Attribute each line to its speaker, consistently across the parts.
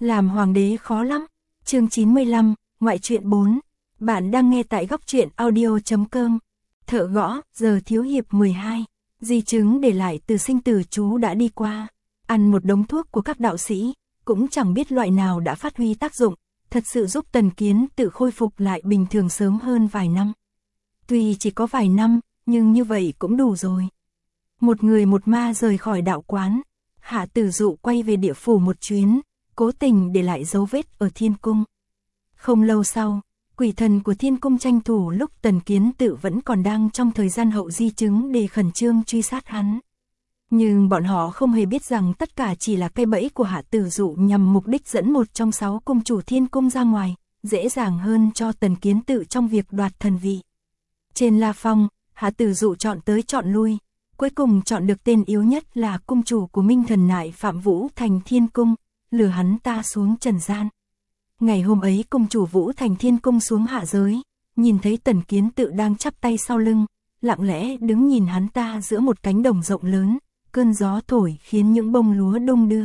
Speaker 1: Làm hoàng đế khó lắm. Chương 95, ngoại truyện 4. Bạn đang nghe tại góc truyện audio.com. Thợ gõ, giờ thiếu hiệp 12. Di chứng để lại từ sinh tử chú đã đi qua. Ăn một đống thuốc của các đạo sĩ, cũng chẳng biết loại nào đã phát huy tác dụng, thật sự giúp Tần Kiến tự khôi phục lại bình thường sớm hơn vài năm. Tuy chỉ có vài năm, nhưng như vậy cũng đủ rồi. Một người một ma rời khỏi đạo quán, Hạ Tử Dụ quay về địa phủ một chuyến, cố tình để lại dấu vết ở Thiên Cung. Không lâu sau, quỷ thần của Thiên Cung tranh thủ lúc Tần Kiến tự vẫn còn đang trong thời gian hậu di chứng để khẩn trương truy sát hắn. Nhưng bọn họ không hề biết rằng tất cả chỉ là cây bẫy của Hạ Tử Dụ nhằm mục đích dẫn một trong 6 cung chủ Thiên Cung ra ngoài, dễ dàng hơn cho Tần Kiến tự trong việc đoạt thần vị. Trên La Phong, Hạ Tử Dụ chọn tới chọn lui, cuối cùng chọn được tên yếu nhất là cung chủ của Minh Thần Nại Phạm Vũ Thành Thiên Cung, lừa hắn ta xuống trần gian. Ngày hôm ấy cung chủ Vũ Thành Thiên Cung xuống hạ giới, nhìn thấy Tần Kiến tự đang chắp tay sau lưng, lặng lẽ đứng nhìn hắn ta giữa một cánh đồng rộng lớn, cơn gió thổi khiến những bông lúa đung đưa.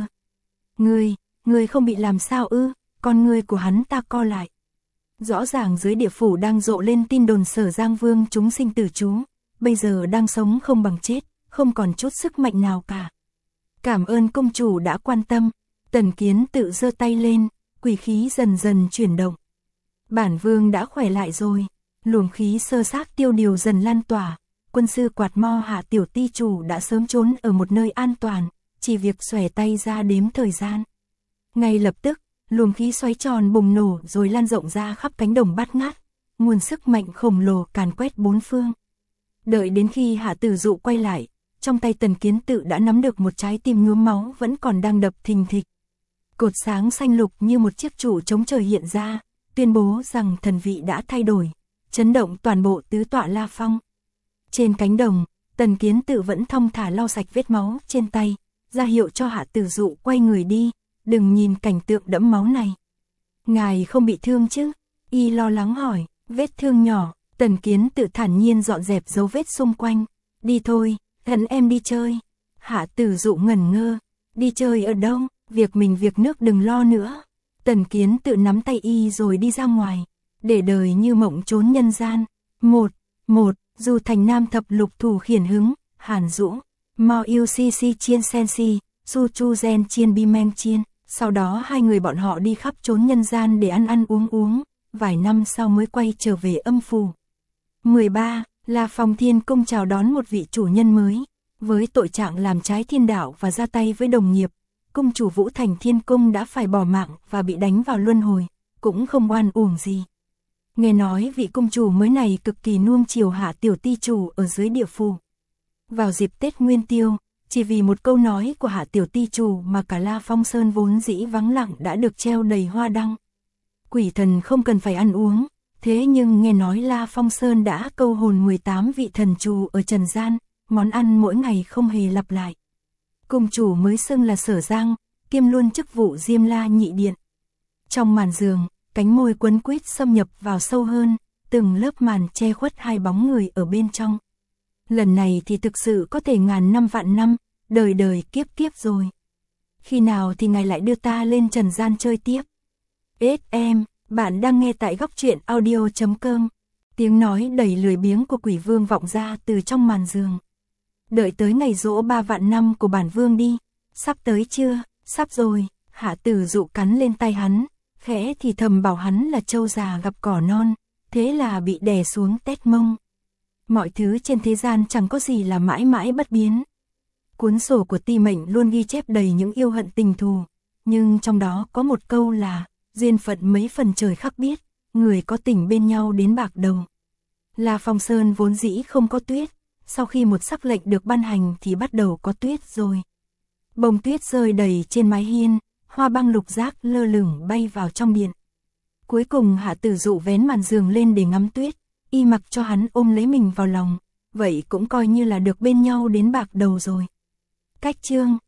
Speaker 1: Ngươi không bị làm sao ư? Con ngươi của hắn ta co lại. Rõ ràng dưới địa phủ đang rộ lên tin đồn Sở Giang Vương chúng sinh tử chú, bây giờ đang sống không bằng chết, không còn chút sức mạnh nào cả. Cảm ơn công chủ đã quan tâm. Tần Kiến tự giơ tay lên, quỷ khí dần dần chuyển động. Bản vương đã khỏe lại rồi. Luồng khí sơ xác tiêu điều dần lan tỏa. Quân sư Quạt Mo Hạ tiểu ti chủ đã sớm trốn ở một nơi an toàn, chỉ việc xòe tay ra đếm thời gian. Ngay lập tức, luồng khí xoáy tròn bùng nổ rồi lan rộng ra khắp cánh đồng bát ngát, nguồn sức mạnh khổng lồ càn quét bốn phương. Đợi đến khi Hạ Tử Dụ quay lại, trong tay Tần Kiến tự đã nắm được một trái tim nhuốm máu vẫn còn đang đập thình thịch. Cột sáng xanh lục như một chiếc trụ chống trời hiện ra, tuyên bố rằng thần vị đã thay đổi, chấn động toàn bộ tứ tọa La Phong. Trên cánh đồng, Tần Kiến tự vẫn thong thả lau sạch vết máu trên tay, ra hiệu cho Hạ Tử Dụ quay người đi, đừng nhìn cảnh tượng đẫm máu này. Ngài không bị thương chứ? Y lo lắng hỏi. Vết thương nhỏ. Tần Kiến tự thản nhiên dọn dẹp dấu vết xung quanh. Đi thôi, dẫn em đi chơi. Hạ Tử Dụ ngẩn ngơ. Đi chơi ở đâu? Việc mình việc nước đừng lo nữa. Tần Kiến tự nắm tay Y rồi đi ra ngoài. Để đời như mộng trốn nhân gian. Một, dù thành nam thập lục thủ khiển hứng, Hàn Dũ, Mao yêu si si chiên sen si, su chu gen chiên bi meng chiên. Sau đó hai người bọn họ đi khắp trốn nhân gian để ăn uống, vài năm sau mới quay trở về âm phủ. 13. La Phong Thiên Cung chào đón một vị chủ nhân mới. Với tội trạng làm trái thiên đạo và ra tay với đồng nghiệp, cung chủ Vũ Thành Thiên Cung đã phải bỏ mạng và bị đánh vào luân hồi, cũng không oan uổng gì. Nghe nói vị cung chủ mới này cực kỳ nuông chiều Hạ tiểu ti chủ ở dưới địa phủ. Vào dịp Tết Nguyên Tiêu, chỉ vì một câu nói của Hạ tiểu ti chủ mà cả La Phong Sơn vốn dĩ vắng lặng đã được treo đầy hoa đăng. Quỷ thần không cần phải ăn uống, thế nhưng nghe nói La Phong Sơn đã câu hồn 18 vị thần trù ở trần gian, món ăn mỗi ngày không hề lặp lại. Cung chủ mới xưng là Sở Giang, kiêm luôn chức vụ Diêm La Nhị Điện. Trong màn giường, cánh môi quấn quýt xâm nhập vào sâu hơn, từng lớp màn che khuất hai bóng người ở bên trong. Lần này thì thực sự có thể ngàn năm vạn năm, đời đời kiếp kiếp rồi. Khi nào thì ngài lại đưa ta lên trần gian chơi tiếp? Em, bạn đang nghe tại góc truyện audio.com. Tiếng nói đầy lười biếng của quỷ vương vọng ra từ trong màn giường. Đợi tới ngày giỗ 3 vạn năm của bản vương đi. Sắp tới chưa? Sắp rồi. Hạ Tử Dụ cắn lên tay hắn, khẽ thì thầm bảo hắn là trâu già gặp cỏ non, thế là bị đè xuống tét mông. Mọi thứ trên thế gian chẳng có gì là mãi mãi bất biến. Cuốn sổ của Ti Mệnh luôn ghi chép đầy những yêu hận tình thù, nhưng trong đó có một câu là duyên phận mấy phần trời khắc biết, người có tình bên nhau đến bạc đầu. La Phong Sơn vốn dĩ không có tuyết, sau khi một sắc lệnh được ban hành thì bắt đầu có tuyết rồi. Bông tuyết rơi đầy trên mái hiên, hoa băng lục giác lơ lửng bay vào trong điện. Cuối cùng Hạ Tử Dụ vén màn giường lên để ngắm tuyết, Y mặc cho hắn ôm lấy mình vào lòng, vậy cũng coi như là được bên nhau đến bạc đầu rồi. Cách chương